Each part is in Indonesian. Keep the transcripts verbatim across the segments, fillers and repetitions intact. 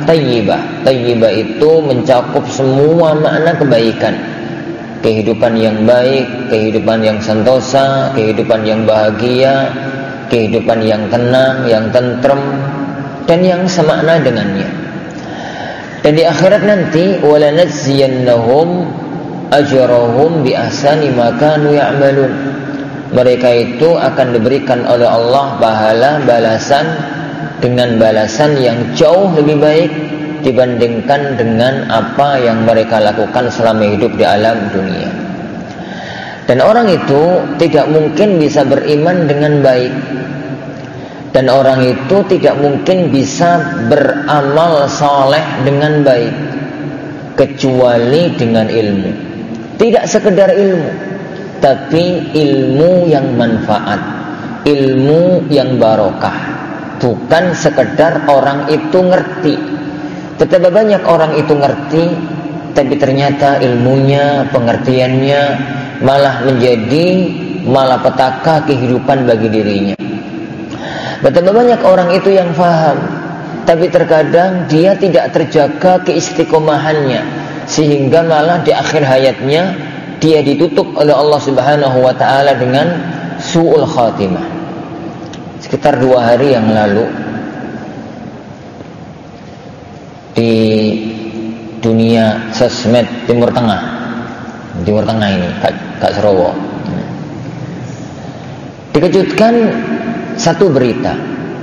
tayyibah. Tayyibah itu mencakup semua makna kebaikan. Kehidupan yang baik, kehidupan yang sentosa, kehidupan yang bahagia, kehidupan yang tenang, yang tentrem, dan yang semakna dengannya. Dan di akhirat nanti wala najziyannahum ajrahum bi ahsani ma kanu ya'malun. Mereka itu akan diberikan oleh Allah pahala balasan dengan balasan yang jauh lebih baik dibandingkan dengan apa yang mereka lakukan selama hidup di alam dunia. Dan orang itu tidak mungkin bisa beriman dengan baik, dan orang itu tidak mungkin bisa beramal soleh dengan baik kecuali dengan ilmu. Tidak sekedar ilmu, tapi ilmu yang manfaat, ilmu yang barokah. Bukan sekedar orang itu ngerti. Betapa banyak orang itu ngerti, tapi ternyata ilmunya, pengertiannya malah menjadi malapetaka kehidupan bagi dirinya. Betapa banyak orang itu yang faham, tapi terkadang dia tidak terjaga keistiqomahannya, sehingga malah di akhir hayatnya dia ditutup oleh Allah Subhanahu wa taala dengan su'ul khatimah. Sekitar dua hari yang lalu di dunia sosmed Timur Tengah, Timur Tengah ini, Kak, Kak Serowo, dikejutkan satu berita.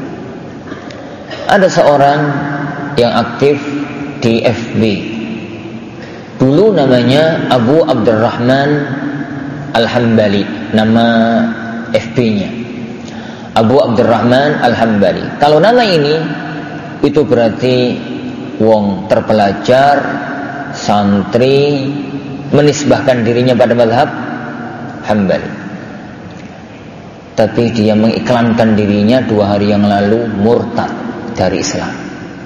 Ada seorang yang aktif di F B. Dulu namanya Abu Abdurrahman Al-Hambali, nama F B-nya. Abu Abdurrahman Al-Hambali. Kalau nama ini itu berarti wong terpelajar, santri, menisbahkan dirinya pada mazhab Hambali. Tapi dia mengiklankan dirinya dua hari yang lalu murtad dari Islam,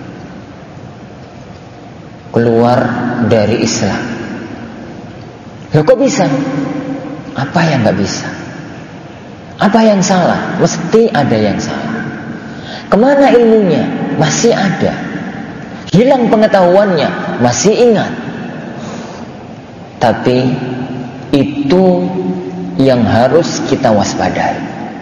keluar dari Islam. Loh, kok bisa? Apa yang gak bisa? Apa yang salah? Mesti ada yang salah. Kemana ilmunya? Masih ada. Hilang pengetahuannya? Masih ingat. Tapi itu yang harus kita waspadai.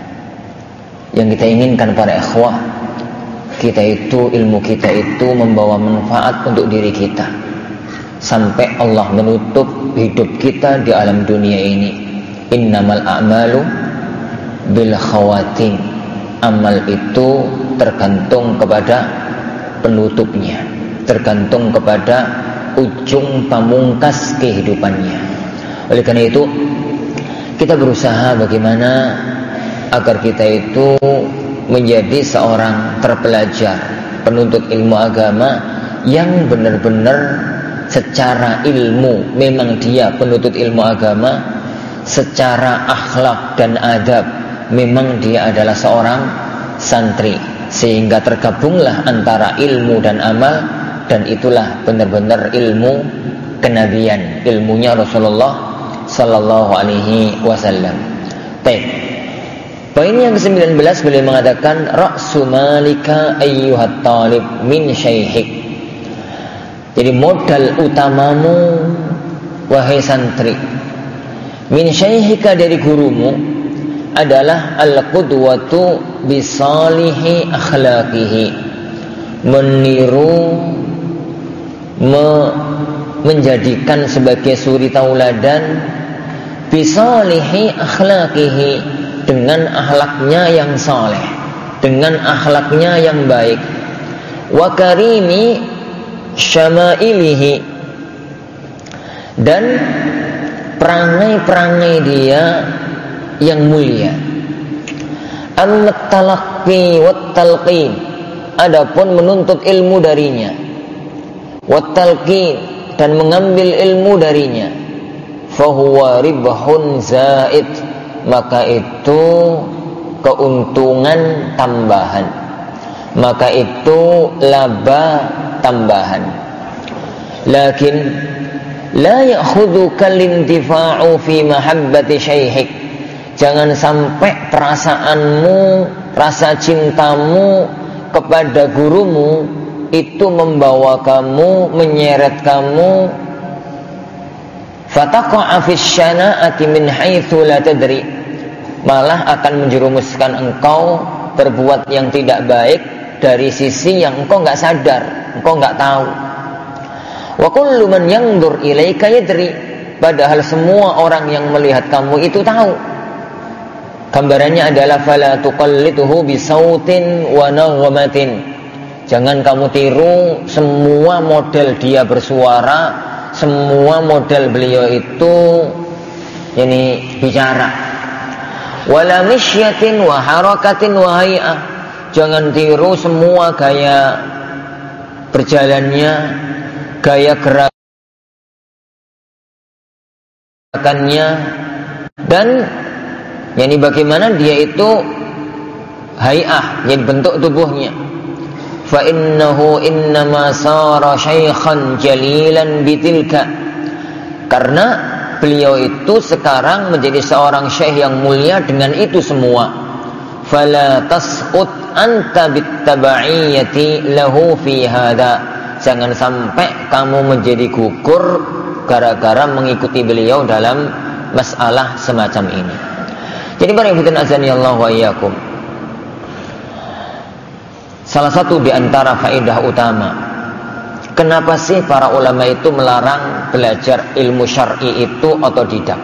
Yang kita inginkan para ikhwah, kita itu, ilmu kita itu membawa manfaat untuk diri kita sampai Allah menutup hidup kita di alam dunia ini. Innamal a'malu bil khawatim. Amal itu tergantung kepada penutupnya, tergantung kepada ujung pamungkas kehidupannya. Oleh karena itu kita berusaha bagaimana agar kita itu menjadi seorang terpelajar, penuntut ilmu agama yang benar-benar secara ilmu memang dia penuntut ilmu agama, secara akhlak dan adab memang dia adalah seorang santri, sehingga tergabunglah antara ilmu dan amal, dan itulah benar-benar ilmu kenabian, ilmunya Rasulullah sallallahu alaihi wasallam. Baik. Poin yang kesembilan belas beliau mengatakan ra'su malika ayyuhat talib min syaihik. Jadi modal utamamu wahai santri, min syaihika dari gurumu adalah al-qudwatu bisalihi akhlaqihi. Meniru, me, menjadikan sebagai suri tauladan bisalihi akhlaqihi, dengan akhlaknya yang saleh, dengan akhlaknya yang baik, wa karimi syama'ilihi, dan perangai-perangai dia yang mulia. Amma talaqqi wat talqin, adapun menuntut ilmu darinya, wat talqin, dan mengambil ilmu darinya, fahuwa ribhun zaid, maka itu keuntungan tambahan, maka itu laba tambahan. Lakin la ya'khudhuka al-intifa'u fi mahabbati syaihik. Jangan sampai perasaanmu, rasa cintamu kepada gurumu itu membawa kamu, menyeret kamu, fataqa'a fis syana'ati min haitsu la tadri, malah akan menjerumuskan engkau berbuat yang tidak baik dari sisi yang engkau enggak sadar, engkau enggak tahu. Wa kullu man yanzur ilaika yadri, padahal semua orang yang melihat kamu itu tahu. Gambarannya adalah fala tuqallituhu bisautin wa naghmatin. Jangan kamu tiru semua model dia bersuara, semua model beliau itu ini bicara. Wala misyatin wa harakatin wa hay'ah. Jangan tiru semua gaya berjalannya, gaya gerakannya, dan yani bagaimana dia itu hay'ah, yani bentuk tubuhnya. Fa innahu innama sara syaikhan jalilan bitilka, karena beliau itu sekarang menjadi seorang syekh yang mulia dengan itu semua. Fala tasqut anta bittaba'iyati lahu fi hada, jangan sampai kamu menjadi gugur gara-gara mengikuti beliau dalam masalah semacam ini. Jadi para ikhwan azani Allah wa iyyakum, salah satu di antara faedah utama kenapa sih para ulama itu melarang belajar ilmu syar'i itu otodidak?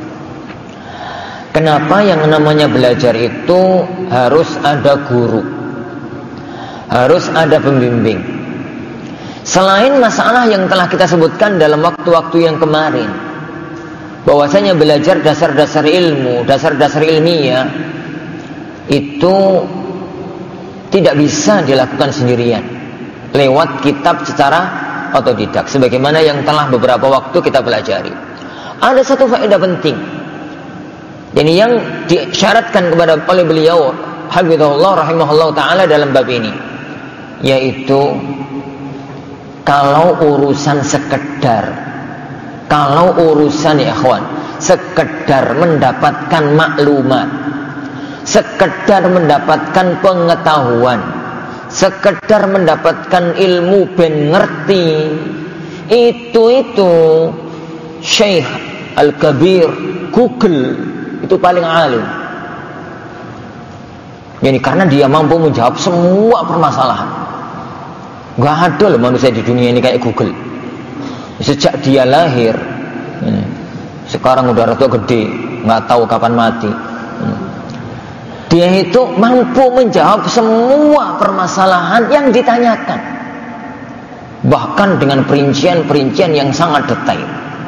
Kenapa yang namanya belajar itu harus ada guru, harus ada pembimbing? Selain masalah yang telah kita sebutkan dalam waktu-waktu yang kemarin, bahwasanya belajar dasar-dasar ilmu, dasar-dasar ilmiah itu tidak bisa dilakukan sendirian lewat kitab secara otodidak, sebagaimana yang telah beberapa waktu kita pelajari. Ada satu faedah penting, ini yang disyaratkan kepada oleh beliau hafizahullah rahimahullah ta'ala dalam bab ini, yaitu kalau urusan sekedar kalau urusan ya ikhwan sekedar mendapatkan maklumat, sekedar mendapatkan pengetahuan, sekedar mendapatkan ilmu ben ngerti, itu itu Syekh Al-Kabir Google itu paling alim. Jadi karena dia mampu menjawab semua permasalahan. Gak ada loh manusia di dunia ini kayak Google. Sejak dia lahir, sekarang udah rada gede, nggak tahu kapan mati. Dia itu mampu menjawab semua permasalahan yang ditanyakan, bahkan dengan perincian-perincian yang sangat detail.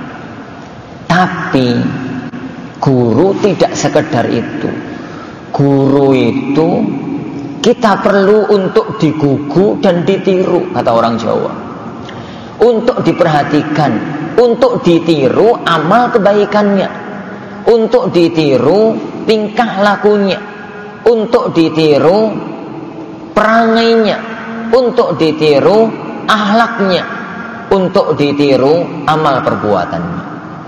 Tapi guru tidak sekedar itu. Guru itu kita perlu untuk digugu dan ditiru, kata orang Jawa. Untuk diperhatikan, untuk ditiru amal kebaikannya, untuk ditiru tingkah lakunya, untuk ditiru perangainya, untuk ditiru akhlaknya, untuk ditiru amal perbuatannya.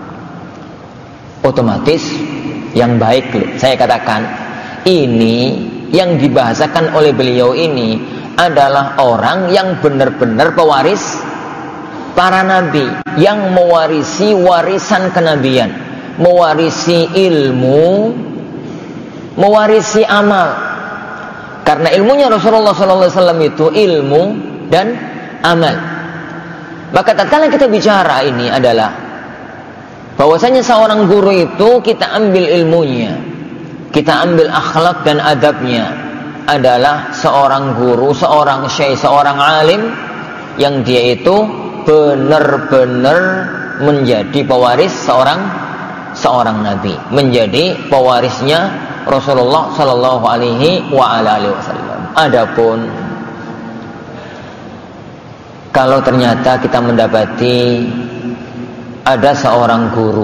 Otomatis yang baik, saya katakan ini yang dibahasakan oleh beliau ini adalah orang yang benar-benar pewaris para nabi, yang mewarisi warisan kenabian, mewarisi ilmu, mewarisi amal. Karena ilmunya Rasulullah shallallahu alaihi wasallam itu ilmu dan amal. Maka tatkala kita bicara ini adalah bahwasanya seorang guru itu kita ambil ilmunya, kita ambil akhlak dan adabnya, adalah seorang guru, seorang syekh, seorang alim yang dia itu benar-benar menjadi pewaris seorang seorang nabi, menjadi pewarisnya Rasulullah sallallahu alaihi wasallam. Adapun kalau ternyata kita mendapati ada seorang guru,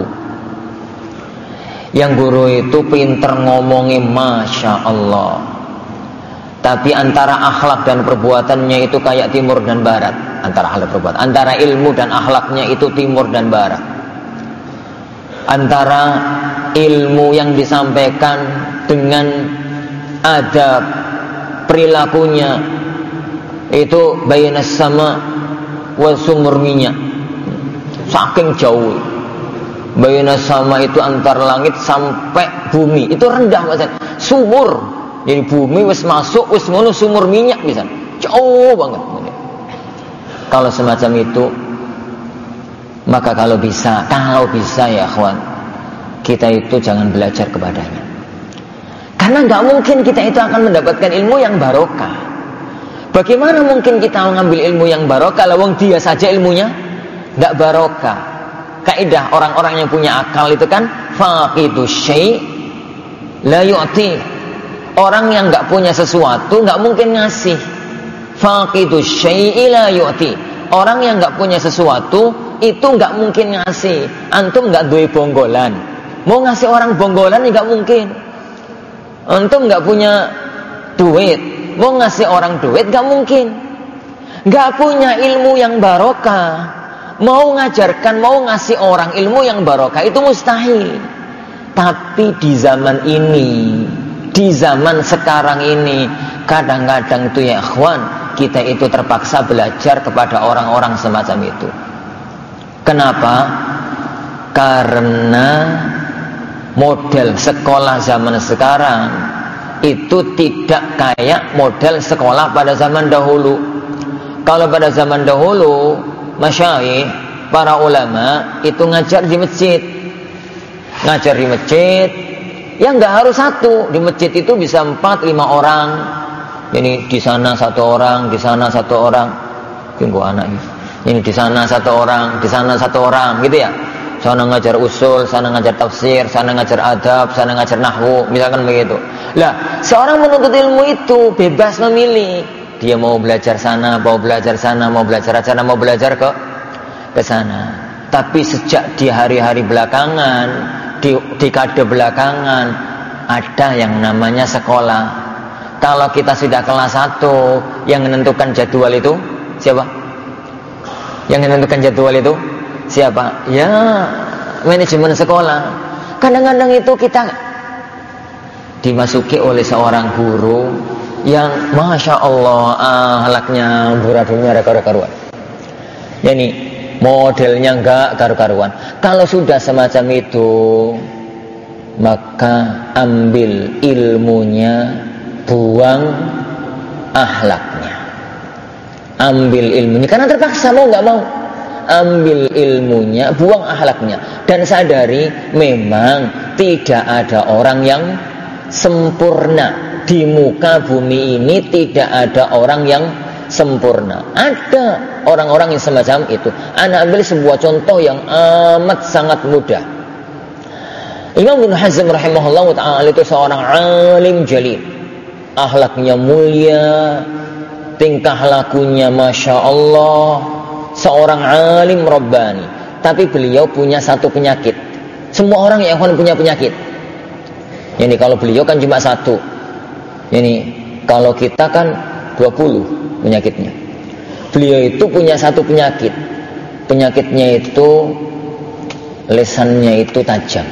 yang guru itu pinter ngomongnya masya Allah, tapi antara akhlak dan perbuatannya itu kayak timur dan barat. Antara akhlak dan perbuatan, antara ilmu dan akhlaknya itu timur dan barat. Antara ilmu yang disampaikan dengan adab perilakunya Itu bainas sama wa sumur minyak. Saking jauh. Bainas sama itu antar langit sampai bumi. Itu rendah maksudnya. Sumur. Jadi bumi wis masuk wis ngono sumur minyak bisa. Jauh banget. Kalau semacam itu, maka kalau bisa, kalau bisa ya kawan, kita itu jangan belajar kepadanya. Karena nggak mungkin kita itu akan mendapatkan ilmu yang barokah. Bagaimana mungkin kita mengambil ilmu yang barokah, lawang dia saja ilmunya nggak barokah. Kaidah orang-orang yang punya akal itu kan faqidu syai' la yu'ti. Orang yang nggak punya sesuatu nggak mungkin ngasih. Faqidu syai' la yu'ti. Orang yang nggak punya sesuatu itu nggak mungkin ngasih. Antum nggak duwe bonggolan, mau ngasih orang bonggolan nggak mungkin. Antum nggak punya duit, mau ngasih orang duit nggak mungkin. Nggak punya ilmu yang barokah, mau ngajarkan, mau ngasih orang ilmu yang barokah itu mustahil. Tapi di zaman ini, di zaman sekarang ini, kadang-kadang tuh ya ikhwan, kita itu terpaksa belajar kepada orang-orang semacam itu. Kenapa? Karena model sekolah zaman sekarang itu tidak kayak model sekolah pada zaman dahulu. Kalau pada zaman dahulu, masyayikh, para ulama itu ngajar di masjid. Ngajar di masjid, ya nggak harus satu. Di masjid itu bisa empat, lima orang. Jadi di sana satu orang, di sana satu orang. Tunggu anak ini. Ini di sana satu orang, di sana satu orang, gitu ya. Sana ngajar usul, sana ngajar tafsir, sana ngajar adab, sana ngajar nahwu, misalkan begitu. Lah, seorang menuntut ilmu itu bebas memilih. Dia mau belajar sana, mau belajar sana, mau belajar sana, mau belajar ke ke sana. Tapi sejak di hari-hari belakangan, di dekade belakangan, ada yang namanya sekolah. Kalau kita sudah kelas satu, yang menentukan jadwal itu siapa? Yang menentukan jadwal itu siapa? Ya, manajemen sekolah. Kadang-kadang itu kita dimasuki oleh seorang guru yang masya Allah ahlaknya buradulnya ada karu-karuan. Yani modelnya enggak karu-karuan. Kalau sudah semacam itu, maka ambil ilmunya, buang ahlaknya. Ambil ilmunya karena terpaksa, mau nggak mau. Ambil ilmunya, buang akhlaknya, dan sadari memang tidak ada orang yang sempurna di muka bumi ini. Tidak ada orang yang sempurna. Ada orang-orang yang semacam itu. Anak ambil sebuah contoh yang amat sangat mudah. Imam Ibnu Hazm rahimahullah ta'ala itu seorang alim jalil, akhlaknya mulia, tingkah lakunya masya Allah, seorang alim rabbani. Tapi beliau punya satu penyakit. Semua orang yang punya penyakit. Ini kalau beliau kan cuma satu. Ini kalau kita kan dua puluh penyakitnya. Beliau itu punya satu penyakit. Penyakitnya itu lesannya itu tajam.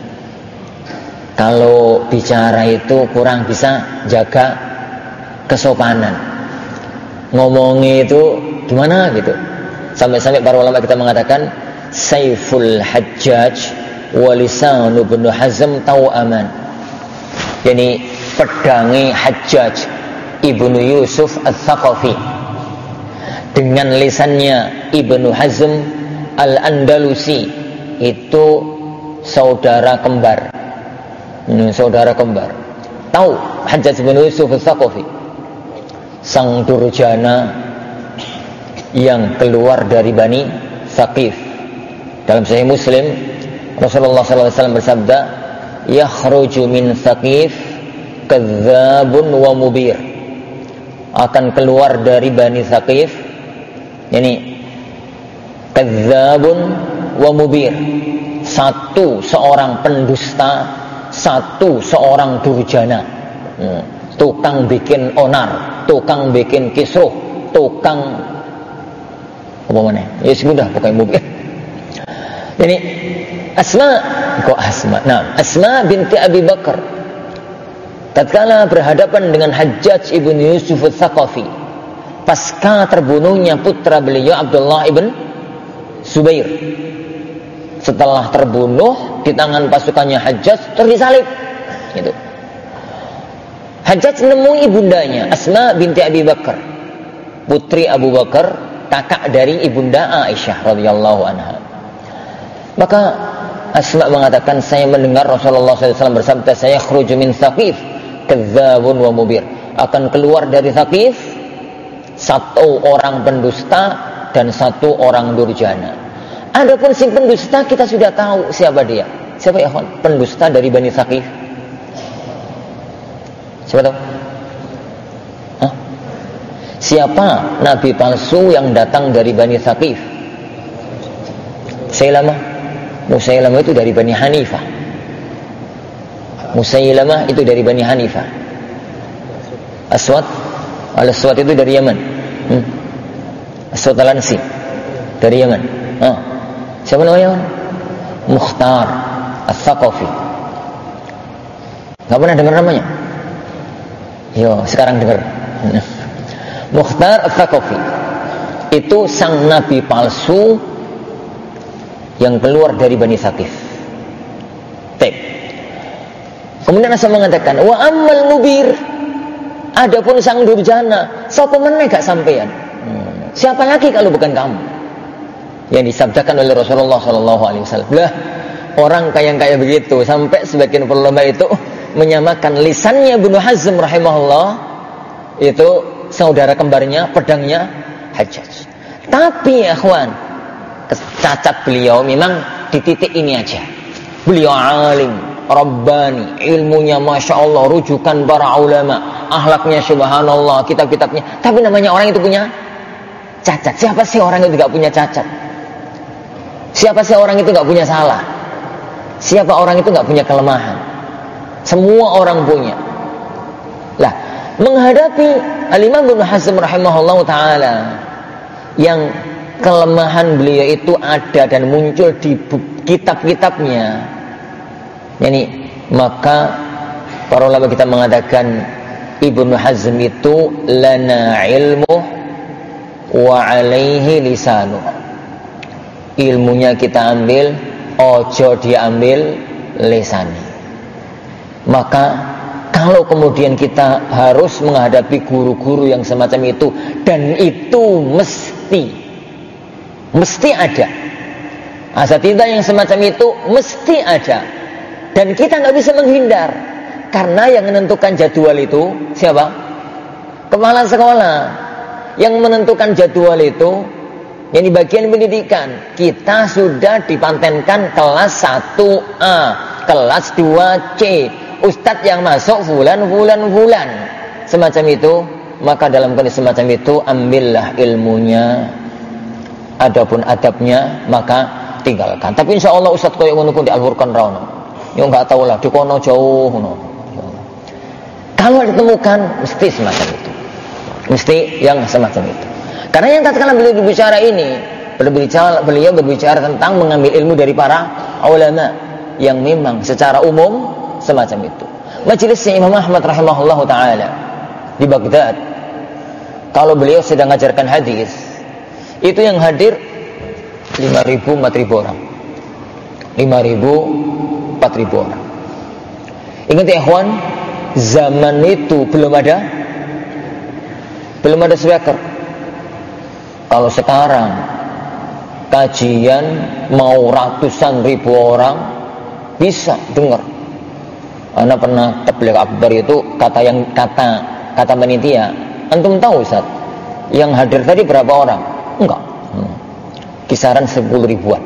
Kalau bicara itu kurang bisa jaga kesopanan. Ngomongnya itu gimana gitu. Sampai-sampai para ulama kita mengatakan Saiful Hajjaj wa lisanu Ibnu Hazm tawaman. Yani pedangi Hajjaj Ibnu Yusuf Al-Thaqafi dengan lisannya Ibnu Hazm Al-Andalusi itu saudara kembar. Ini saudara kembar. Tahu Hajjaj Ibnu Yusuf Al-Thaqafi, sang durjana yang keluar dari Bani Thaqif. Dalam Sahih Muslim, Rasulullah sallallahu alaihi wasallam bersabda, "Yakhruju min Thaqif kadzdzabun wa mubir." Akan keluar dari Bani Thaqif, yani kadzdzabun wa mubir. Satu seorang pendusta, satu seorang durjana. Hmm. Tukang bikin onar, tukang bikin kisruh, tukang apa mana? Ya sudah pokoknya mobil. Jadi Asma, kok Asma? Nah, Asma binti Abi Bakar tatkala berhadapan dengan Hajjaj ibn Yusuf Al-Thaqafi, pasca terbunuhnya putra beliau Abdullah ibn Zubair. Setelah terbunuh di tangan pasukannya Hajjaj, terus disalib. Gitu. Hajjaj menemui ibundanya Asma binti Abi Bakar, putri Abu Bakar, kakak dari ibunda Aisyah radhiyallahu anha. Maka Asma mengatakan, saya mendengar Rasulullah shallallahu alaihi wasallam bersabda, saya khruju min Thaqif kadzdzabun wa mubir, akan keluar dari Thaqif satu orang pendusta dan satu orang durjana. Adapun si pendusta kita sudah tahu siapa dia. Siapa ya kawan? Pendusta dari Bani Thaqif. Siapa tahu? Hah? Siapa nabi palsu yang datang dari Bani Thaqif? Musailamah. Musailamah itu dari Bani Hanifah. Musailamah itu dari Bani Hanifah. Aswad, Al-Aswad itu dari Yaman. Hmm? Aswad Al-Ansi dari Yaman. Ah. Siapa namanya? Mukhtar Al-Thaqafi. Gak pernah dengar namanya? Yo, sekarang dengar. Mukhtar Al-Thaqafi itu sang nabi palsu yang keluar dari Bani Thaqif. Baik. Kemudian Rasul mengatakan, wa ammal mubir, adapun sang durjana, sapa meneh gak sampean? Hmm. Siapa lagi kalau bukan kamu? Yang disabdakan oleh Rasulullah shallallahu alaihi wasallam. Lah, orang kayak kayak begitu sampai sebagian ulama itu menyamakan lisannya Ibnu Hazm rahimahullah itu saudara kembarnya, pedangnya Hajjaj. Tapi ya ikhwan, cacat beliau memang di titik ini aja. Beliau alim, rabbani, ilmunya masya Allah, rujukan para ulama, akhlaknya subhanallah, kitab-kitabnya. Tapi namanya orang itu punya cacat. Siapa sih orang itu tidak punya cacat? Siapa sih orang itu gak punya salah? Siapa orang itu gak punya kelemahan? Semua orang punya. Lah, menghadapi Al-Imam Ibnu Hazm rahimahullah ta'ala yang kelemahan beliau itu ada dan muncul di kitab-kitabnya, yani, maka para ulama kita mengatakan Ibnu Hazm itu lana ilmu wa alaihi lisanu. Ilmunya kita ambil, ojo diambil lesani. Maka kalau kemudian kita harus menghadapi guru-guru yang semacam itu, dan itu mesti mesti ada asatidzah yang semacam itu, mesti ada, dan kita nggak bisa menghindar, karena yang menentukan jadwal itu siapa? Kepala sekolah. Yang menentukan jadwal itu, yang di bagian pendidikan, kita sudah dipatenkan kelas satu A, kelas dua C, ustadz yang masuk fulan, fulan, fulan, semacam itu. Maka dalam kondisi semacam itu, ambillah ilmunya, adapun adabnya maka tinggalkan. Tapi insya Allah ustadz koyo ngono ku di Al-Furqan rawono, yo nggak tahu lah di kono jauh ngono. Kalau ditemukan mesti semacam itu, mesti yang semacam itu. Karena yang tatkala beliau berbicara ini, berbicara, beliau berbicara tentang mengambil ilmu dari para ulama yang memang secara umum semacam itu. Majelisnya Imam Ahmad rahimahullah ta'ala di Baghdad, kalau beliau sedang mengajarkan hadis, itu yang hadir lima ribu, empat ribu orang. lima ribu, empat ribu orang. Ingat ya ikhwan, zaman itu belum ada belum ada speaker. Kalau sekarang kajian mau ratusan ribu orang bisa dengar. Ana pernah tabligh akbar itu, kata yang kata kata panitia, antum tahu Ustaz, yang hadir tadi berapa orang? Enggak. Hmm. Kisaran sepuluh ribuan.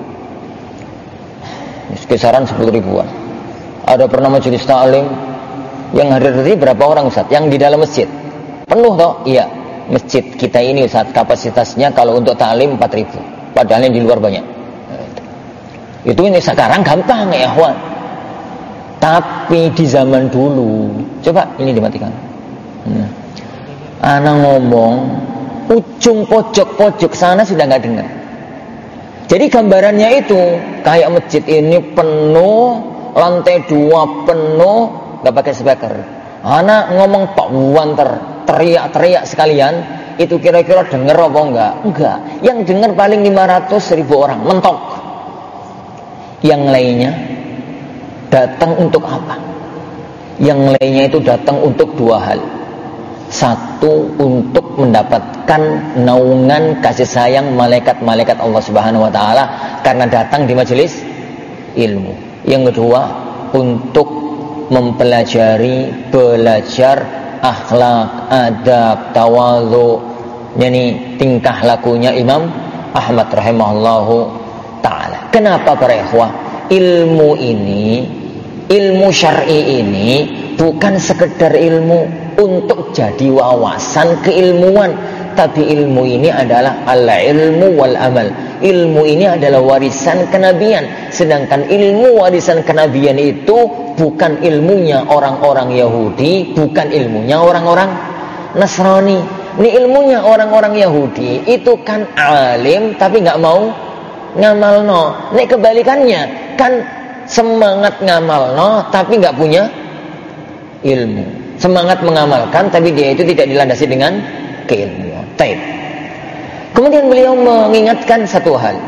Kisaran sepuluh ribuan. Ada pernah majelis ta'lim yang hadir tadi berapa orang Ustaz? Yang di dalam masjid. Penuh toh? Iya. Masjid kita ini Ustaz, kapasitasnya kalau untuk ta'lim empat ribu, padahal yang di luar banyak. Itu ini sekarang gampang ya ikhwan. Tapi di zaman dulu, coba ini dimatikan. Hmm. Ana ngomong, ujung pojok-pojok sana sudah nggak dengar. Jadi gambarannya itu kayak masjid ini penuh, lantai dua penuh, nggak pakai speaker. Ana ngomong Pak Wanter, teriak-teriak sekalian, itu kira-kira dengar apa enggak? Enggak. Yang dengar paling lima ratus ribu orang, mentok. Yang lainnya datang untuk apa? Yang lainnya itu datang untuk dua hal. Satu, untuk mendapatkan naungan kasih sayang malaikat-malaikat Allah Subhanahu wa taala karena datang di majelis ilmu. Yang kedua, untuk mempelajari, belajar akhlak, adab, tawadhu, yakni tingkah lakunya Imam Ahmad rahimahullahu taala. Kenapa para ikhwah? Ilmu ini, ilmu syar'i ini bukan sekedar ilmu untuk jadi wawasan keilmuan, tapi ilmu ini adalah al-ilmu wal amal. Ilmu ini adalah warisan kenabian, sedangkan ilmu warisan kenabian itu bukan ilmunya orang-orang Yahudi, bukan ilmunya orang-orang Nasrani. Ini ilmunya orang-orang Yahudi itu kan alim tapi nggak mau ngamalno. Ini kebalikannya, kan semangat ngamalno tapi nggak punya ilmu. Semangat mengamalkan tapi dia itu tidak dilandasi dengan keilmuan. Taib. Kemudian beliau mengingatkan satu hal.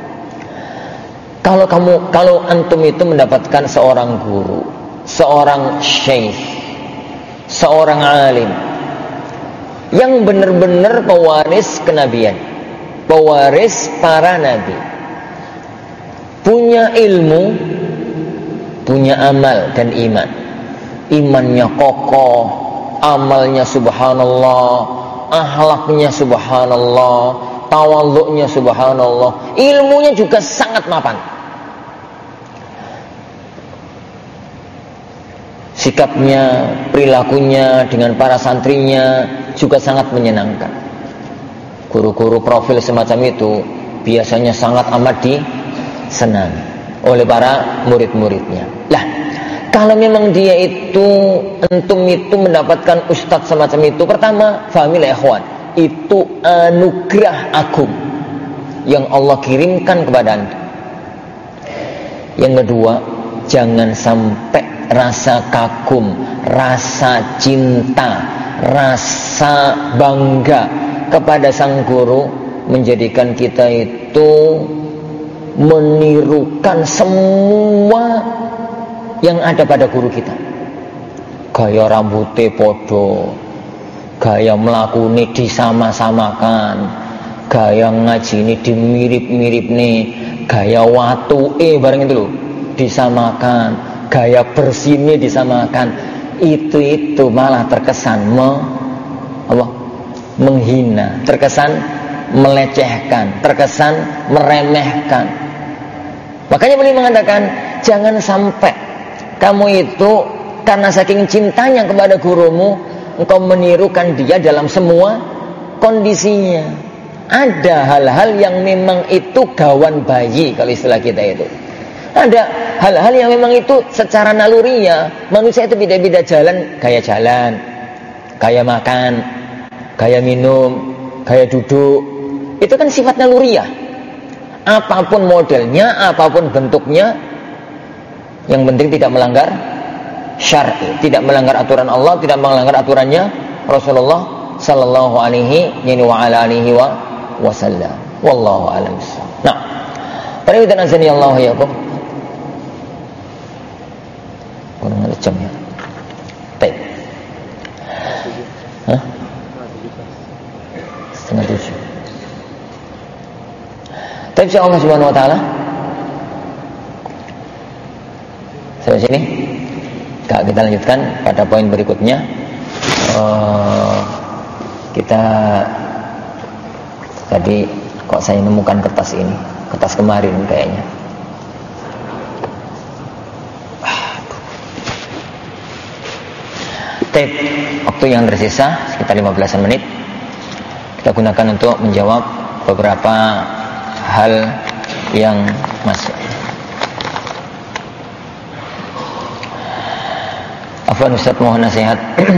Kalau kamu, kalau antum itu mendapatkan seorang guru, seorang syekh, seorang alim yang benar-benar pewaris kenabian, pewaris para nabi, punya ilmu, punya amal dan iman, imannya kokoh, amalnya subhanallah, akhlaknya subhanallah, tawadhu'nya subhanallah, ilmunya juga sangat mapan. Sikapnya, perilakunya dengan para santrinya juga sangat menyenangkan. Guru-guru profil semacam itu biasanya sangat amat disenangi oleh para murid-muridnya. Lah, kalau memang dia itu, entum itu mendapatkan ustadz semacam itu, pertama, fahamilah ikhwan, itu anugerah agung yang Allah kirimkan kepada anda. Yang kedua, jangan sampai rasa kagum, rasa cinta, rasa bangga kepada sang guru menjadikan kita itu menirukan semua yang ada pada guru kita. Gaya rambutnya podo, gaya melakuni disama-samakan, gaya ngaji ini dimirip-mirip nih, gaya watu eh bareng itu loh disamakan, gaya bersihnya disamakan. Itu itu malah terkesan me, apa? menghina, terkesan melecehkan, terkesan meremehkan. Makanya beliau mengatakan jangan sampai kamu itu karena saking cintanya kepada gurumu, engkau menirukan dia dalam semua kondisinya. Ada hal-hal yang memang itu gawan bayi kalau istilah kita itu. Ada hal-hal yang memang itu secara nalurinya manusia itu beda-beda jalan, gaya jalan, gaya makan, gaya minum, gaya duduk. Itu kan sifat naluriah. Apapun modelnya, apapun bentuknya, yang penting tidak melanggar syar'i, tidak melanggar aturan Allah, tidak melanggar aturannya Rasulullah sallallahu alaihi wa ala alihi wa wasallam. Wallahu a'lam. Nah, para hadirin azani Allah yakum. Kurang ada jam ya. Baik. Hah? Setengah tujuh. Tapi insya Allah subhanahu wa ta'ala sampai sini. Kita lanjutkan pada poin berikutnya. uh, Kita tadi kok saya nemukan kertas ini, kertas kemarin kayaknya. Tek, waktu yang tersisa sekitar lima belas menit kita gunakan untuk menjawab beberapa hal yang masuk. Afwan Ustaz, mohon nasihat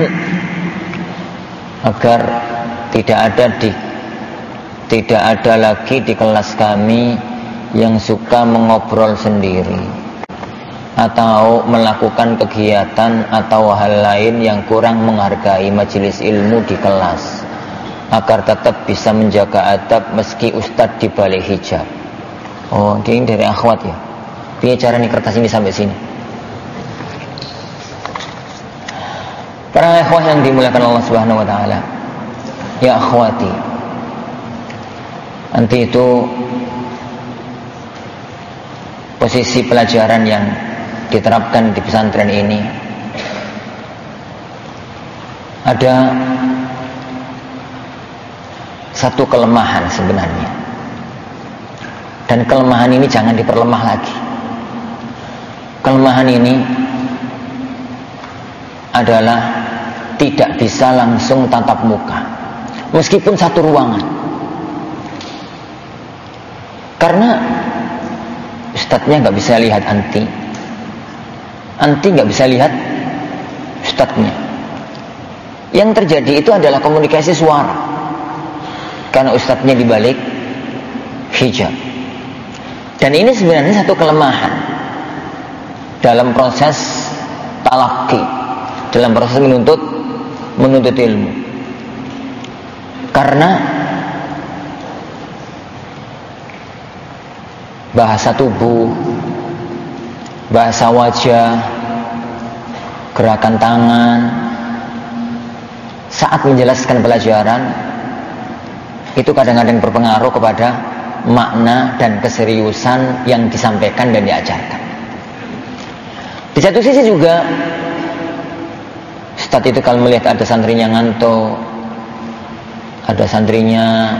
agar tidak ada di tidak ada lagi di kelas kami yang suka mengobrol sendiri atau melakukan kegiatan atau hal lain yang kurang menghargai majelis ilmu di kelas. agar tetap bisa menjaga adab meski ustadz di balik hijab. Oh, ini dari akhwat ya. Piye caranya kertas ini sampai sini? Para akhwat yang dimuliakan Allah Subhanahu wa taala. Ya akhwati. Nanti itu posisi pelajaran yang diterapkan di pesantren ini ada satu kelemahan sebenarnya, dan kelemahan ini jangan diperlemah lagi. Kelemahan ini adalah tidak bisa langsung tatap muka meskipun satu ruangan, karena ustadznya nggak bisa lihat anti, anti nggak bisa lihat ustadznya. Yang terjadi itu adalah komunikasi suara, karena ustadznya dibalik hijab. Dan ini sebenarnya satu kelemahan dalam proses talaqi, dalam proses menuntut menuntut ilmu. Karena bahasa tubuh, bahasa wajah, gerakan tangan saat menjelaskan pelajaran itu kadang-kadang berpengaruh kepada makna dan keseriusan yang disampaikan dan diajarkan. Di satu sisi juga ustadz itu kalau melihat ada santrinya ngantuk, ada santrinya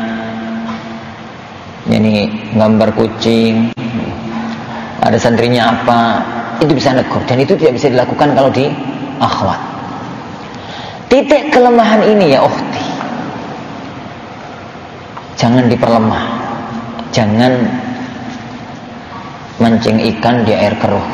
ini gambar kucing, ada santrinya apa, itu bisa negur, dan itu tidak bisa dilakukan kalau di akhwat. Titik kelemahan ini ya ukhti, jangan diperlemah, jangan mancing ikan di air keruh.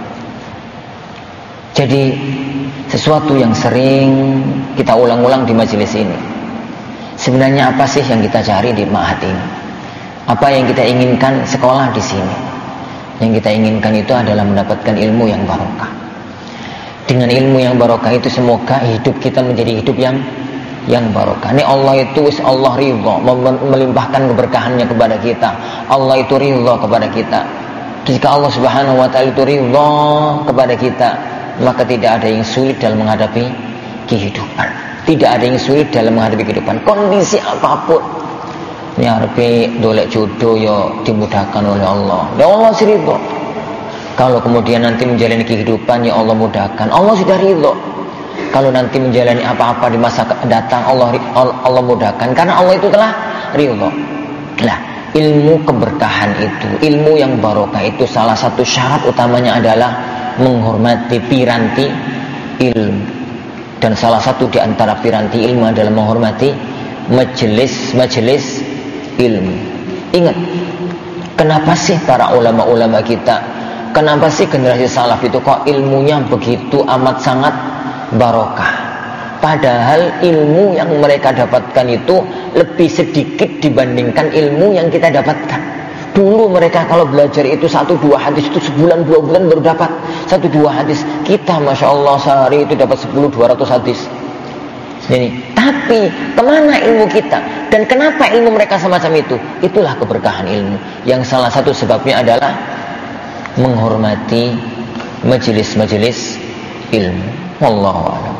Jadi sesuatu yang sering kita ulang-ulang di majelis ini, sebenarnya apa sih yang kita cari di ma'had ini? Apa yang kita inginkan sekolah di sini? Yang kita inginkan itu adalah mendapatkan ilmu yang barokah. Dengan ilmu yang barokah itu semoga hidup kita menjadi hidup yang yang barokah. Ini Allah itu Allah ridha, melimpahkan keberkahannya kepada kita. Allah itu ridha kepada kita. Jika Allah Subhanahu wa taala itu ridha kepada kita, maka tidak ada yang sulit dalam menghadapi kehidupan. Tidak ada yang sulit dalam menghadapi kehidupan. Kondisi apapun. Ini arepe dolek jodoh ya dimudahkan oleh Allah. Ya Allah sih ridha. Kalau kemudian nanti menjalani kehidupan, ya Allah mudahkan. Allah sudah ridho. Kalau nanti menjalani apa-apa di masa datang, Allah Allah mudahkan. Karena Allah itu telah ridho. Nah, ilmu keberkahan itu, ilmu yang barokah itu salah satu syarat utamanya adalah menghormati piranti ilmu. Dan salah satu di antara piranti ilmu adalah menghormati majelis-majelis ilmu. Ingat, kenapa sih para ulama-ulama kita, kenapa sih generasi salaf itu kok ilmunya begitu amat sangat barokah? Padahal ilmu yang mereka dapatkan itu lebih sedikit dibandingkan ilmu yang kita dapatkan. Dulu mereka kalau belajar itu satu dua hadis itu sebulan dua bulan baru dapat satu dua hadis. Kita masya Allah sehari itu dapat sepuluh dua ratus hadis. Ini. Tapi kemana ilmu kita? Dan kenapa ilmu mereka semacam itu? Itulah keberkahan ilmu. Yang salah satu sebabnya adalah menghormati majelis-majelis ilmu. Wallahu a'lam.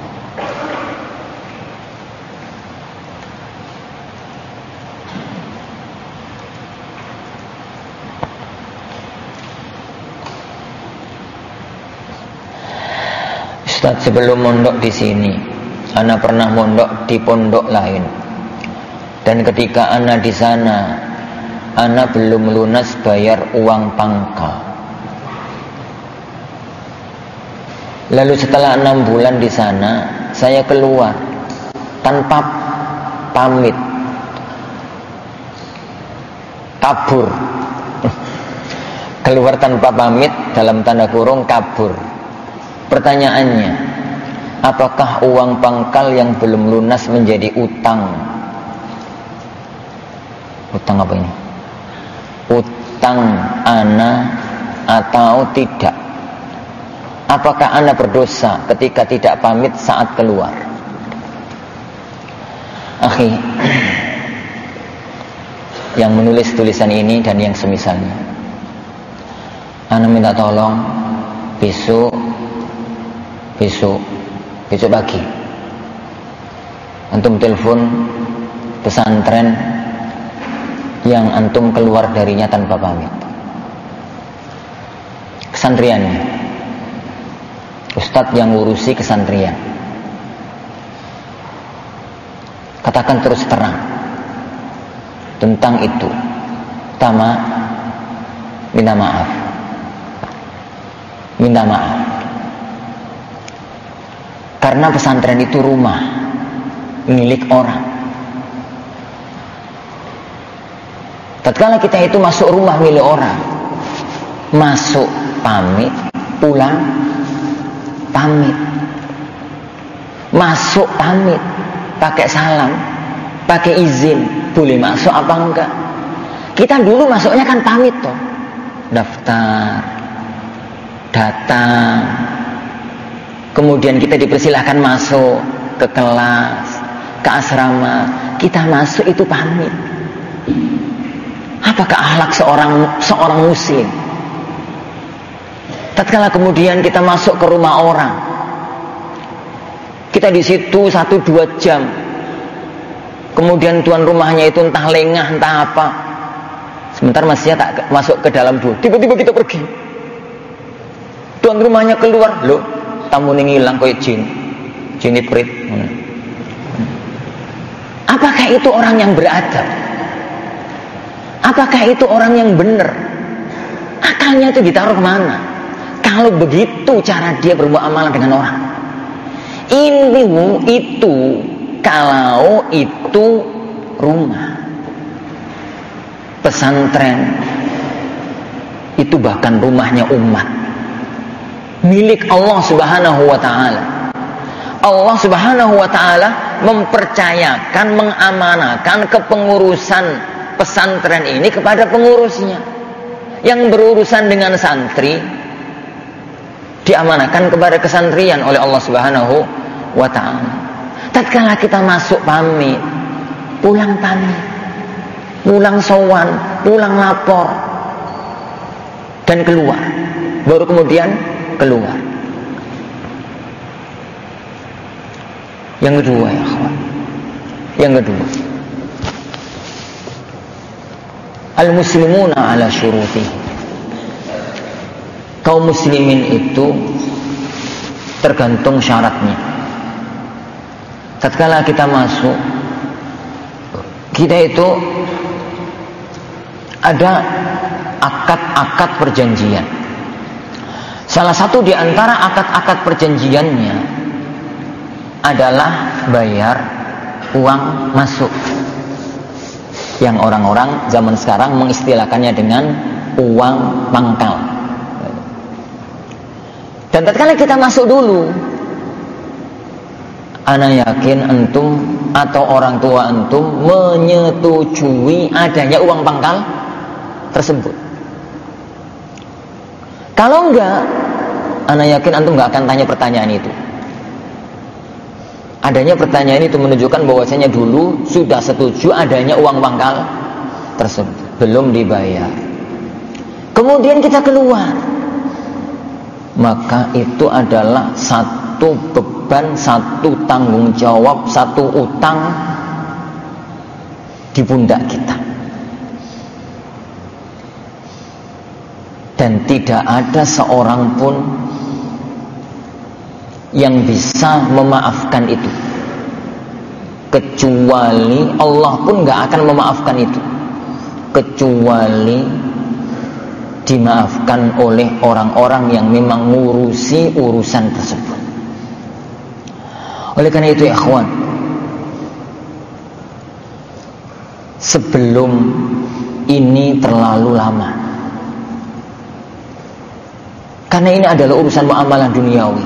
Ustaz, sebelum mondok di sini, ana pernah mondok di pondok lain. Dan ketika ana di sana, ana belum lunas bayar uang pangkal. Lalu setelah enam bulan di sana, saya keluar tanpa pamit, kabur. Keluar tanpa pamit dalam tanda kurung kabur. Pertanyaannya, apakah uang pangkal yang belum lunas menjadi utang? Utang apa ini? Utang ana atau tidak? Apakah ana berdosa ketika tidak pamit saat keluar? akhi yang menulis tulisan ini dan yang semisalnya, ana minta tolong besok besok besok pagi antum telepon pesantren yang antum keluar darinya tanpa pamit, kesantriannya, ustadz yang ngurusi kesantrian. Katakan terus terang tentang itu. Pertama, minta maaf. Minta maaf. Karena pesantren itu rumah milik orang. Tatkala kita itu masuk rumah milik orang, masuk pamit, pulang pamit. Masuk pamit, pakai salam, pakai izin, boleh masuk apa enggak? Kita dulu masuknya kan pamit toh, daftar, datang, kemudian kita dipersilahkan masuk ke kelas, ke asrama, kita masuk itu pamit. Apakah akhlak seorang seorang muslim? Tatkala kemudian kita masuk ke rumah orang, kita di situ satu dua jam, kemudian tuan rumahnya itu entah lengah entah apa, sebentar masih tak masuk ke dalam dulu, tiba-tiba kita pergi, tuan rumahnya keluar, loh tamu ini hilang kayak jin, jiniprit. Hmm. Apakah itu orang yang beradab? Apakah itu orang yang benar? Akalnya itu ditaruh kemana? Kalau begitu cara dia bermuamalah dengan orang. Ini itu kalau itu rumah pesantren, itu bahkan rumahnya umat, milik Allah Subhanahu wa ta'ala. Allah Subhanahu wa ta'ala mempercayakan, mengamanahkan kepengurusan pesantren ini kepada pengurusnya. Yang berurusan dengan santri diamanahkan kepada kesantrian oleh Allah Subhanahu wa ta'ala. Tatkala kita masuk pamit, pulang pamit, pulang sowan, pulang lapor, dan keluar, baru kemudian keluar. Yang kedua ya kawan, yang kedua, al-muslimuna ala syurutih. Kaum muslimin itu tergantung syaratnya. Tatkala kita masuk, kita itu ada akad-akad perjanjian. Salah satu di antara akad-akad perjanjiannya adalah bayar uang masuk, yang orang-orang zaman sekarang mengistilahkannya dengan uang pangkal. Dan tatkala kita masuk dulu, ana yakin antum atau orang tua antum menyetujui adanya uang pangkal tersebut. Kalau enggak, ana yakin antum enggak akan tanya pertanyaan itu. Adanya pertanyaan itu menunjukkan bahwasanya dulu sudah setuju adanya uang pangkal tersebut, belum dibayar. Kemudian kita keluar, maka itu adalah satu beban, satu tanggung jawab, satu utang di pundak kita. Dan tidak ada seorang pun yang bisa memaafkan itu, kecuali Allah pun gak akan memaafkan itu, kecuali dimaafkan oleh orang-orang yang memang ngurusi urusan tersebut. Oleh karena itu ya ikhwan, sebelum ini terlalu lama, karena ini adalah urusan muamalah duniawi,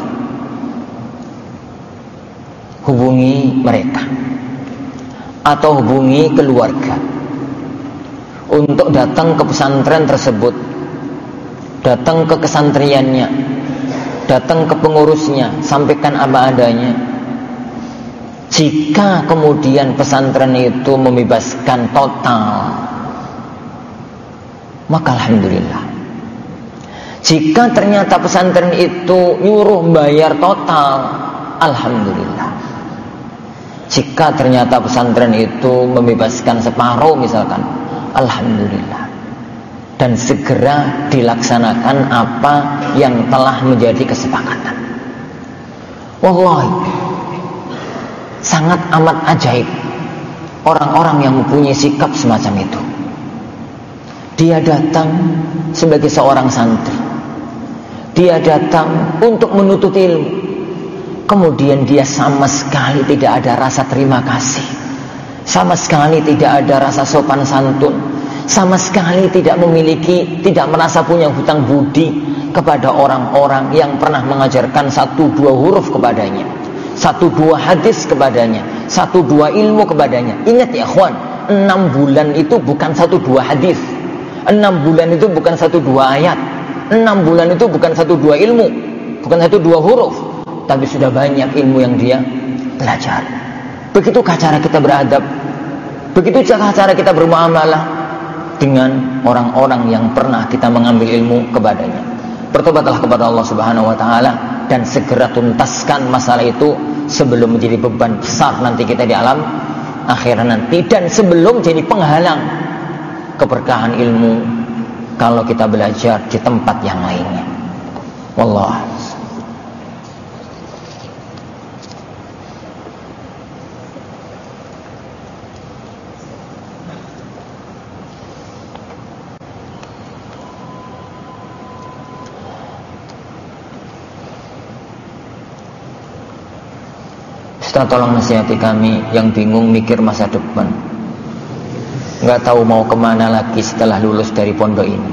hubungi mereka atau hubungi keluarga untuk datang ke pesantren tersebut, datang ke kesantriannya, datang ke pengurusnya, sampaikan apa adanya. Jika kemudian pesantren itu membebaskan total, maka alhamdulillah. Jika ternyata pesantren itu nyuruh bayar total, alhamdulillah. Jika ternyata pesantren itu membebaskan separuh misalkan, alhamdulillah. Dan segera dilaksanakan apa yang telah menjadi kesepakatan. Wallahi, sangat amat ajaib orang-orang yang mempunyai sikap semacam itu. Dia datang sebagai seorang santri, dia datang untuk menuntut ilmu, kemudian dia sama sekali tidak ada rasa terima kasih, sama sekali tidak ada rasa sopan santun, sama sekali tidak memiliki, tidak merasa punya hutang budi kepada orang-orang yang pernah mengajarkan satu dua huruf kepadanya, satu dua hadis kepadanya, satu dua ilmu kepadanya. Ingat ya ikhwan, enam bulan itu bukan satu dua hadis, enam bulan itu bukan satu dua ayat, enam bulan itu bukan satu dua ilmu, bukan satu dua huruf, tapi sudah banyak ilmu yang dia belajar. Begitukah cara kita beradab? Begitukah cara kita bermuamalah dengan orang-orang yang pernah kita mengambil ilmu kepadanya? Bertobatlah kepada Allah Subhanahu wa taala dan segera tuntaskan masalah itu sebelum menjadi beban besar nanti kita di alam akhirat nanti, dan sebelum jadi penghalang keberkahan ilmu kalau kita belajar di tempat yang lainnya. Wallah. Ustaz, tolong nasihati kami yang bingung mikir masa depan, nggak tahu mau kemana lagi setelah lulus dari pondok ini.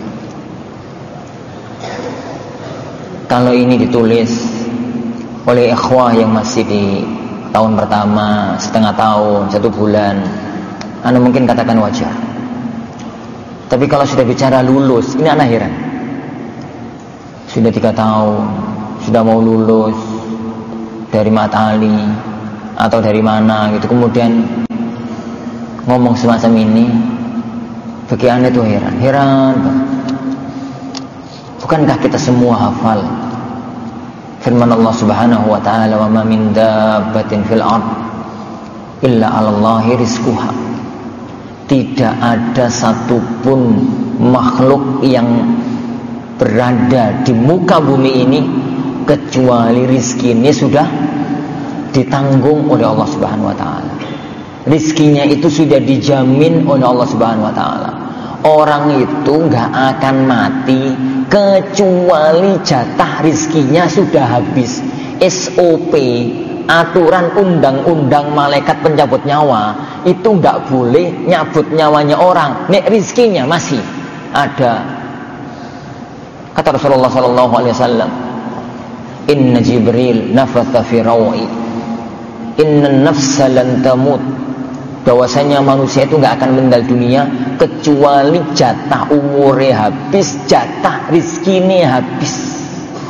Kalau ini ditulis oleh ikhwah yang masih di tahun pertama, setengah tahun, satu bulan, anda mungkin katakan wajar. Tapi kalau sudah bicara lulus, ini anak heran. Sudah tiga tahun, sudah mau lulus dari Matali atau dari mana gitu, kemudian ngomong semacam ini, bagi anda itu heran, heran. Bukankah kita semua hafal firman Allah Subhanahu wa taala, wa ma min dabbatin fil ard illa 'alallahi rizquha. Tidak ada satupun makhluk yang berada di muka bumi ini kecuali rizkinya sudah ditanggung oleh Allah Subhanahu wa taala. Rizkinya itu sudah dijamin oleh Allah Subhanahu wa taala. Orang itu nggak akan mati kecuali jatah rizkinya sudah habis. S O P, aturan undang-undang malaikat pencabut nyawa itu nggak boleh nyabut nyawanya orang nek rizkinya masih ada. Kata Rasulullah sallallahu alaihi wasallam, Inna Jibril nafatha fi rawi, inna nafsa lan tamut. Bahwasanya manusia itu nggak akan meninggal dunia kecuali jatah umurnya habis, jatah rizkinya habis.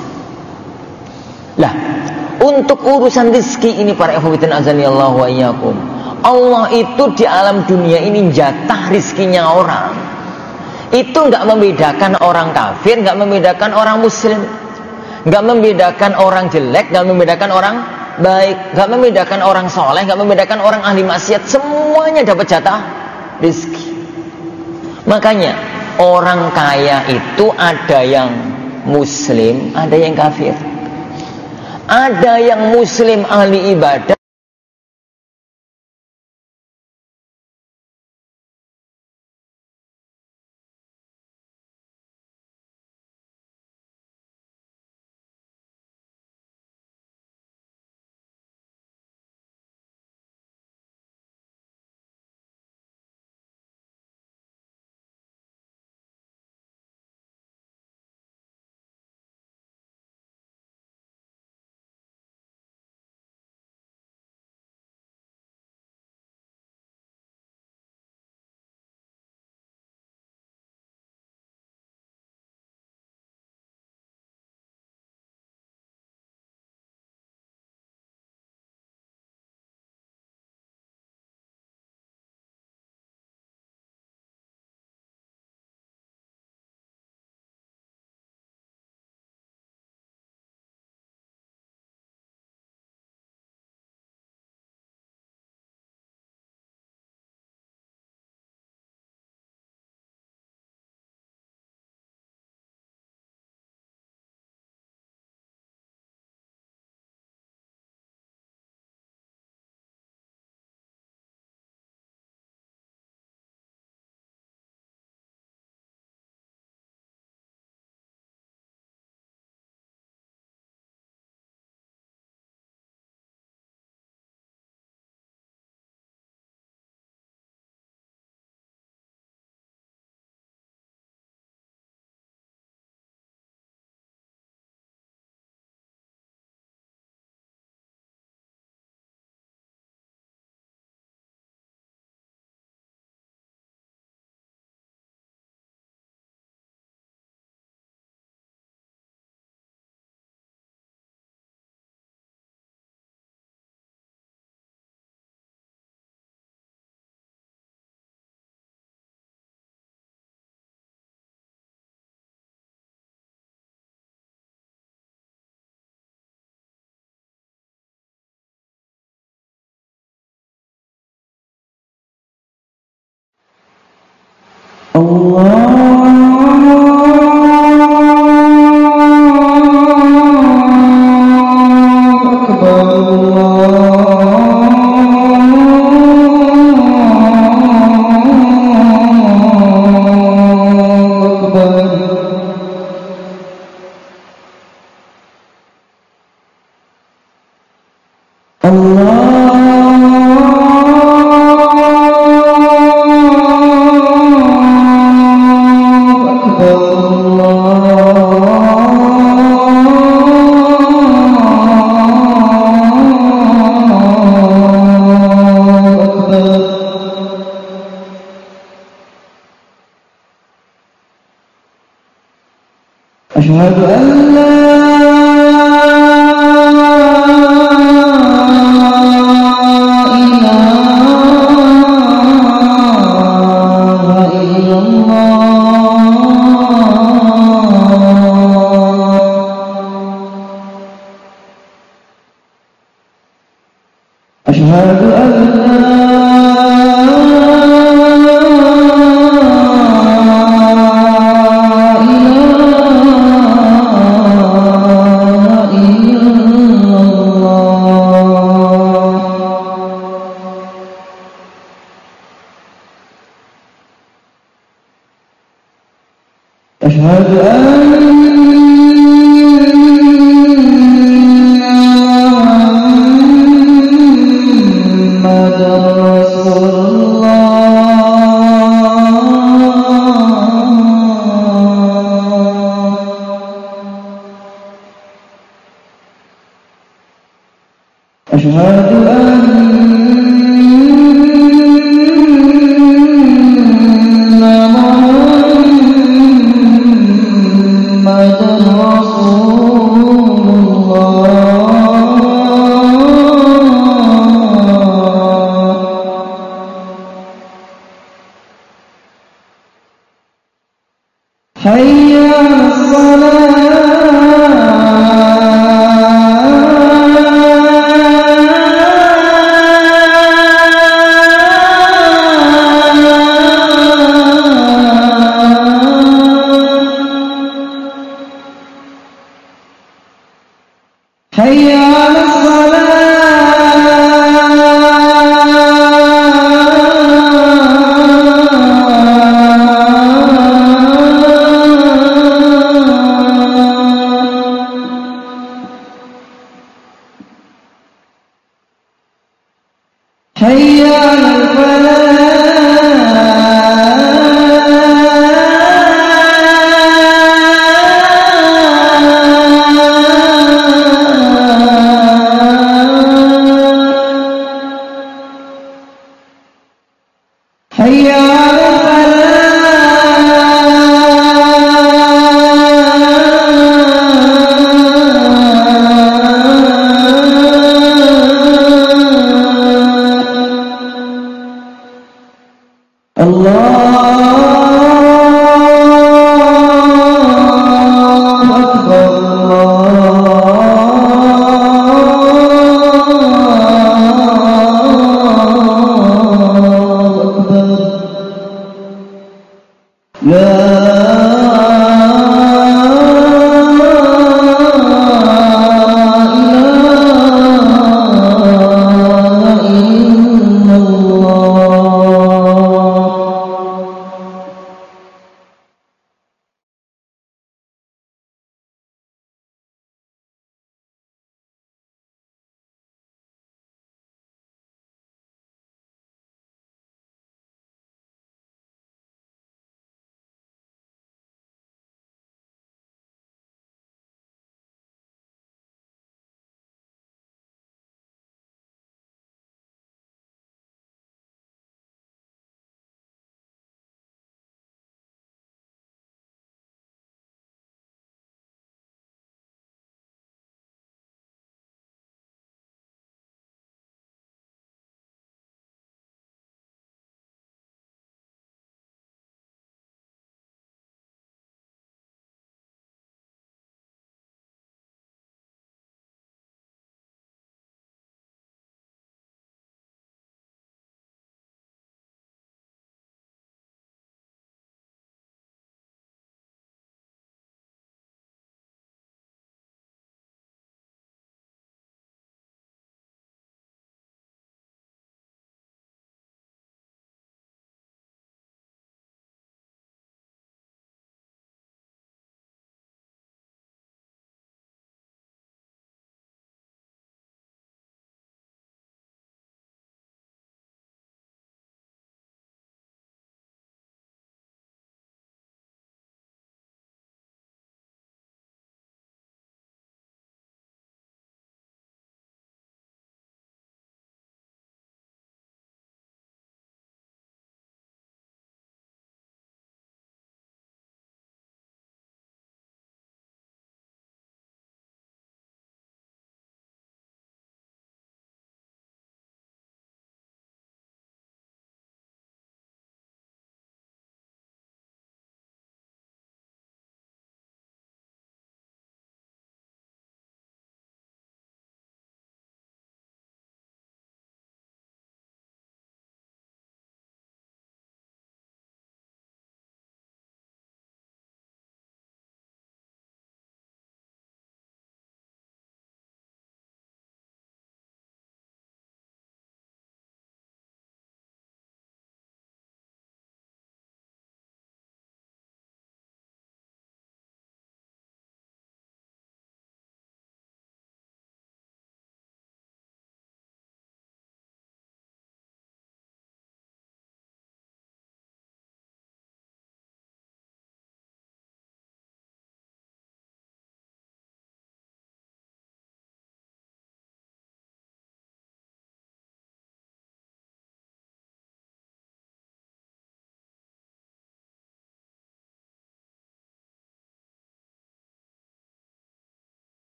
Lah, untuk urusan rizki ini para ikhwatin azanillahu wa iyyakum, Allah itu di alam dunia ini jatah rizkinya orang. Itu nggak membedakan orang kafir, nggak membedakan orang muslim, nggak membedakan orang jelek, nggak membedakan orang baik, nggak membedakan orang soleh, nggak membedakan orang ahli maksiat, semuanya dapat jatah rezeki. Makanya orang kaya itu ada yang muslim, ada yang kafir, ada yang muslim ahli ibadah, أشهد أن لا إله إلا الله. أشهد أن أشهد أن محمدًا رسول الله. أشهد أن حي على الصلاة حي على حي على الفلاح حي على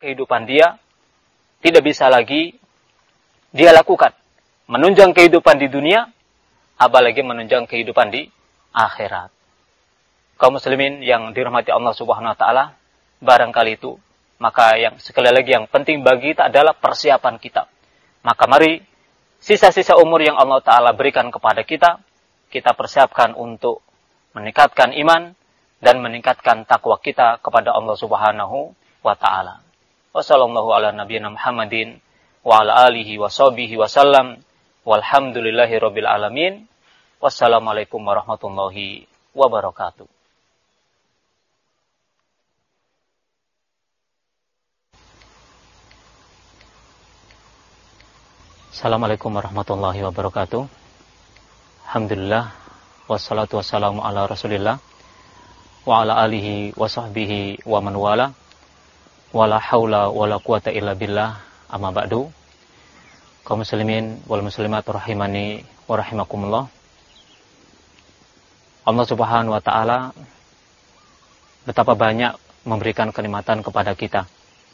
kehidupan dia tidak bisa lagi dia lakukan. Menunjang kehidupan di dunia, apalagi menunjang kehidupan di akhirat. Kaum muslimin yang dirahmati Allah Subhanahu wa taala, barangkali itu, maka yang sekali lagi yang penting bagi kita adalah persiapan kita. Maka mari sisa-sisa umur yang Allah taala berikan kepada kita, kita persiapkan untuk meningkatkan iman dan meningkatkan takwa kita kepada Allah Subhanahu wa taala. Wassallallahu ala nabiyyina Muhammadin wa ala alihi wa sahbihi wasallam. Walhamdulillahi rabbil alamin. Wassalamualaikum warahmatullahi wabarakatuh. Assalamualaikum warahmatullahi wabarakatuh. Alhamdulillah, wassalatu wassalamu ala rasulillah wa ala alihi wa sahbihi wa man wala, wa la hawla wa la quwata illa billah, amma ba'du. Kaum muslimin wal muslimat rahimani wa rahimakumullah. Allah Subhanahu wa taala betapa banyak memberikan kenikmatan kepada kita.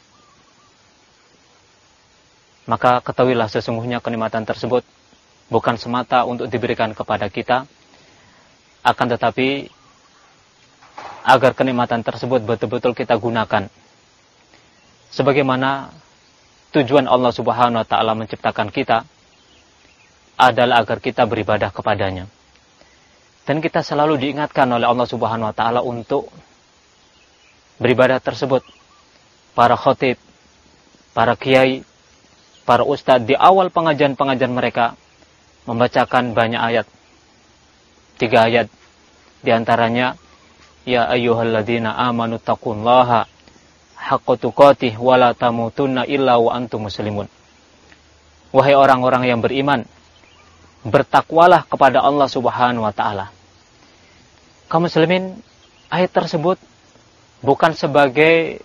Maka ketahuilah sesungguhnya kenikmatan tersebut bukan semata untuk diberikan kepada kita, akan tetapi agar kenikmatan tersebut betul-betul kita gunakan. Sebagaimana tujuan Allah Subhanahu wa taala menciptakan kita adalah agar kita beribadah kepadanya. Dan kita selalu diingatkan oleh Allah Subhanahu wa taala untuk beribadah tersebut. Para khatib, para kiai, para ustadz di awal pengajian-pengajian mereka membacakan banyak ayat. Tiga ayat di antaranya, ya ayyuhalladzina amanu taqullaha haqqa tuqatih wa la tamutunna illa wa antum muslimun. Wahai orang-orang yang beriman, bertakwalah kepada Allah Subhanahu wa taala. Kaum muslimin, ayat tersebut bukan sebagai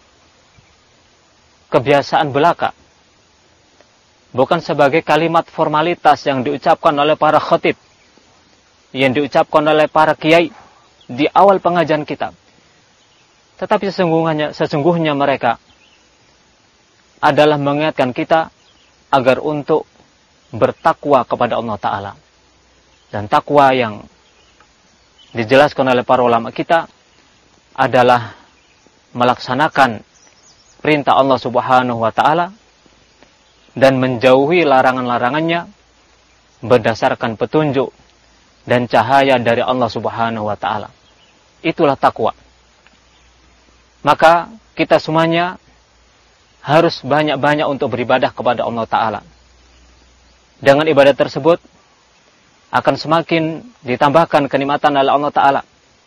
kebiasaan belaka, bukan sebagai kalimat formalitas yang diucapkan oleh para khatib, yang diucapkan oleh para kiai di awal pengajian kita. Tetapi sesungguhnya, sesungguhnya mereka adalah mengingatkan kita agar untuk bertakwa kepada Allah Ta'ala. Dan takwa yang dijelaskan oleh para ulama kita adalah melaksanakan perintah Allah Subhanahu wa taala dan menjauhi larangan-larangannya berdasarkan petunjuk dan cahaya dari Allah Subhanahu wa taala. Itulah takwa. Maka kita semuanya harus banyak-banyak untuk beribadah kepada Allah Ta'ala. Dengan ibadah tersebut akan semakin ditambahkan kenikmatan oleh Allah Ta'ala.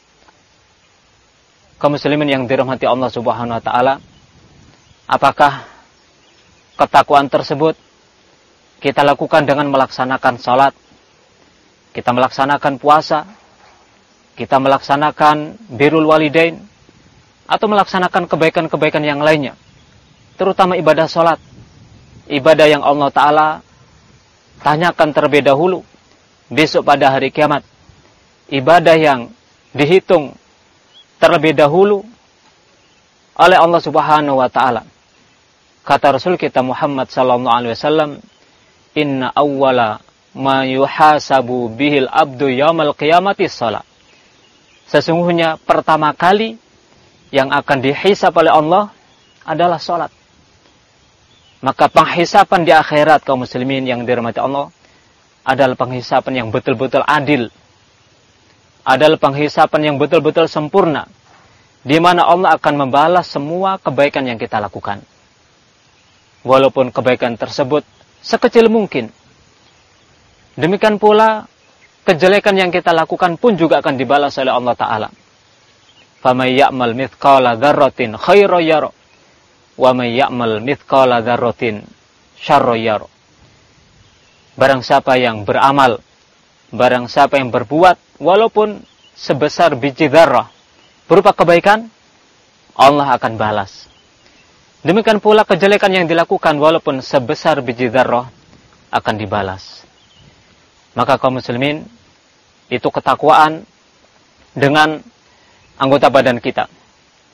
Kaum muslimin yang dirahmati Allah Subhanahu wa taala, apakah ketakwaan tersebut kita lakukan dengan melaksanakan salat, kita melaksanakan puasa, kita melaksanakan birrul walidain, atau melaksanakan kebaikan-kebaikan yang lainnya, terutama ibadah salat, ibadah yang Allah Ta'ala tanyakan terlebih dahulu besok pada hari kiamat, ibadah yang dihitung terlebih dahulu oleh Allah Subhanahu wa taala. Kata Rasul kita Muhammad sallallahu alaihi wasallam, inna awwala ma yuhasabu bihil abdu yaumal qiyamati shalah. Sesungguhnya pertama kali yang akan dihisab oleh Allah adalah salat. Maka penghisapan di akhirat kaum muslimin yang dirahmati Allah adalah penghisapan yang betul-betul adil. Adalah penghisapan yang betul-betul sempurna, di mana Allah akan membalas semua kebaikan yang kita lakukan. Walaupun kebaikan tersebut sekecil mungkin. Demikian pula kejelekan yang kita lakukan pun juga akan dibalas oleh Allah Ta'ala. Faman ya'mal mithqala dzarratin khairan yara wa man ya'mal mithqala dzarratin syarran yara. Barang siapa yang beramal, barang siapa yang berbuat walaupun sebesar biji dzarrah berupa kebaikan, Allah akan balas. Demikian pula kejelekan yang dilakukan walaupun sebesar biji dzarrah akan dibalas. Maka kaum muslimin, itu ketakwaan dengan anggota badan kita.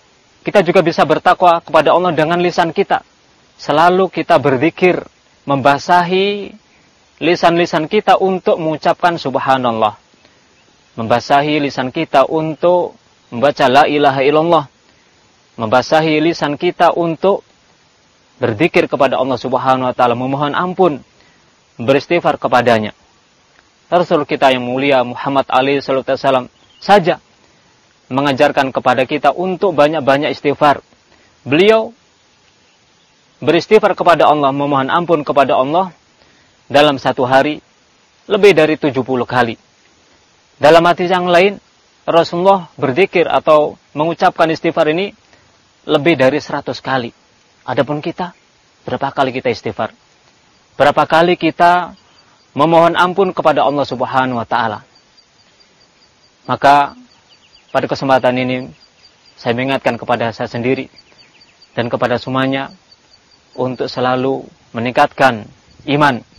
Kita juga bisa bertakwa kepada Allah dengan lisan kita. Selalu kita berzikir, membasahi lisan-lisan kita untuk mengucapkan subhanallah. Membasahi lisan kita untuk membaca la ilaha illallah. Membasahi lisan kita untuk berzikir kepada Allah Subhanahu wa taala, memohon ampun, beristighfar kepadanya. Rasul kita yang mulia Muhammad alaihi salatu wasallam saja mengajarkan kepada kita untuk banyak-banyak istighfar. Beliau beristighfar kepada Allah, memohon ampun kepada Allah dalam satu hari lebih dari tujuh puluh kali. Dalam hadis yang lain, Rasulullah berzikir atau mengucapkan istighfar ini lebih dari seratus kali. Adapun kita, berapa kali kita istighfar? Berapa kali kita memohon ampun kepada Allah Subhanahu wa taala? Maka pada kesempatan ini saya mengingatkan kepada saya sendiri dan kepada semuanya untuk selalu meningkatkan iman,